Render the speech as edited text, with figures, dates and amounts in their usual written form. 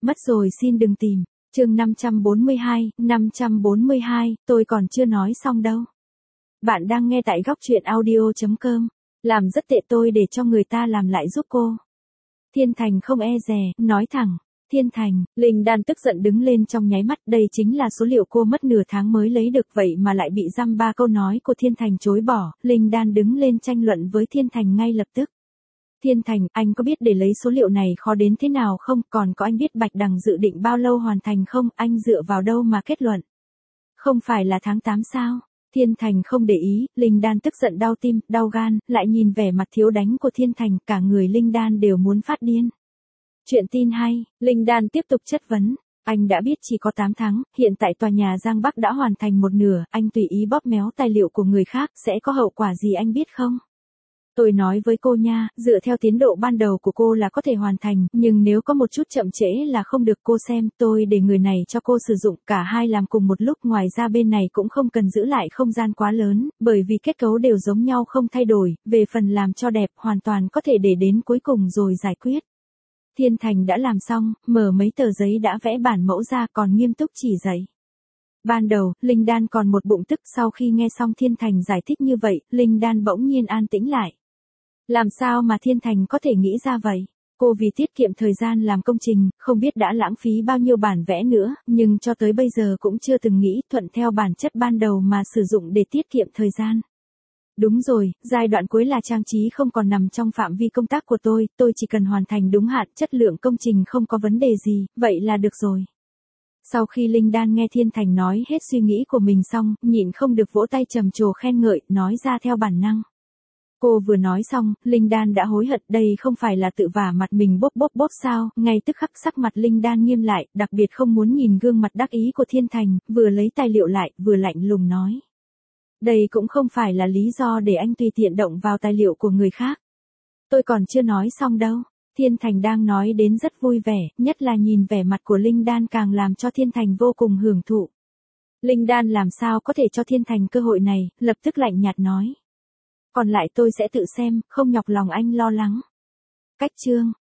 Mất rồi xin đừng tìm. Chương 542, tôi còn chưa nói xong đâu. Bạn đang nghe tại góc truyện audio.com. Làm rất tệ, tôi để cho người ta làm lại giúp cô. Thiên Thành không e dè, nói thẳng. Thiên Thành, Linh Đan tức giận đứng lên trong nháy mắt, đây chính là số liệu cô mất nửa tháng mới lấy được, vậy mà lại bị dăm ba câu nói của Thiên Thành chối bỏ. Linh Đan đứng lên tranh luận với Thiên Thành ngay lập tức. Thiên Thành, anh có biết để lấy số liệu này khó đến thế nào không? Còn có anh biết Bạch Đằng dự định bao lâu hoàn thành không? Anh dựa vào đâu mà kết luận? Không phải là tháng 8 sao? Thiên Thành không để ý, Linh Đan tức giận đau tim, đau gan, lại nhìn vẻ mặt thiếu đánh của Thiên Thành, cả người Linh Đan đều muốn phát điên. Chuyện tin hay, Linh Đan tiếp tục chất vấn. Anh đã biết chỉ có 8 tháng, hiện tại tòa nhà Giang Bắc đã hoàn thành một nửa, anh tùy ý bóp méo tài liệu của người khác, sẽ có hậu quả gì anh biết không? Tôi nói với cô nha, dựa theo tiến độ ban đầu của cô là có thể hoàn thành, nhưng nếu có một chút chậm trễ là không được. Cô xem, tôi để người này cho cô sử dụng, cả hai làm cùng một lúc, ngoài ra bên này cũng không cần giữ lại không gian quá lớn, bởi vì kết cấu đều giống nhau không thay đổi, về phần làm cho đẹp hoàn toàn có thể để đến cuối cùng rồi giải quyết. Thiên Thành đã làm xong, mở mấy tờ giấy đã vẽ bản mẫu ra, còn nghiêm túc chỉ dạy. Ban đầu, Linh Đan còn một bụng tức, sau khi nghe xong Thiên Thành giải thích như vậy, Linh Đan bỗng nhiên an tĩnh lại. Làm sao mà Thiên Thành có thể nghĩ ra vậy? Cô vì tiết kiệm thời gian làm công trình, không biết đã lãng phí bao nhiêu bản vẽ nữa, nhưng cho tới bây giờ cũng chưa từng nghĩ thuận theo bản chất ban đầu mà sử dụng để tiết kiệm thời gian. Đúng rồi, giai đoạn cuối là trang trí không còn nằm trong phạm vi công tác của tôi chỉ cần hoàn thành đúng hạn, chất lượng công trình không có vấn đề gì, vậy là được rồi. Sau khi Linh Đan nghe Thiên Thành nói hết suy nghĩ của mình xong, nhịn không được vỗ tay trầm trồ khen ngợi, nói ra theo bản năng. Cô vừa nói xong, Linh Đan đã hối hận, đây không phải là tự vả mặt mình bốp sao? Ngay tức khắc sắc mặt Linh Đan nghiêm lại, đặc biệt không muốn nhìn gương mặt đắc ý của Thiên Thành, vừa lấy tài liệu lại, vừa lạnh lùng nói. Đây cũng không phải là lý do để anh tùy tiện động vào tài liệu của người khác. Tôi còn chưa nói xong đâu. Thiên Thành đang nói đến rất vui vẻ, nhất là nhìn vẻ mặt của Linh Đan càng làm cho Thiên Thành vô cùng hưởng thụ. Linh Đan làm sao có thể cho Thiên Thành cơ hội này, lập tức lạnh nhạt nói. Còn lại tôi sẽ tự xem, không nhọc lòng anh lo lắng. Cách chương.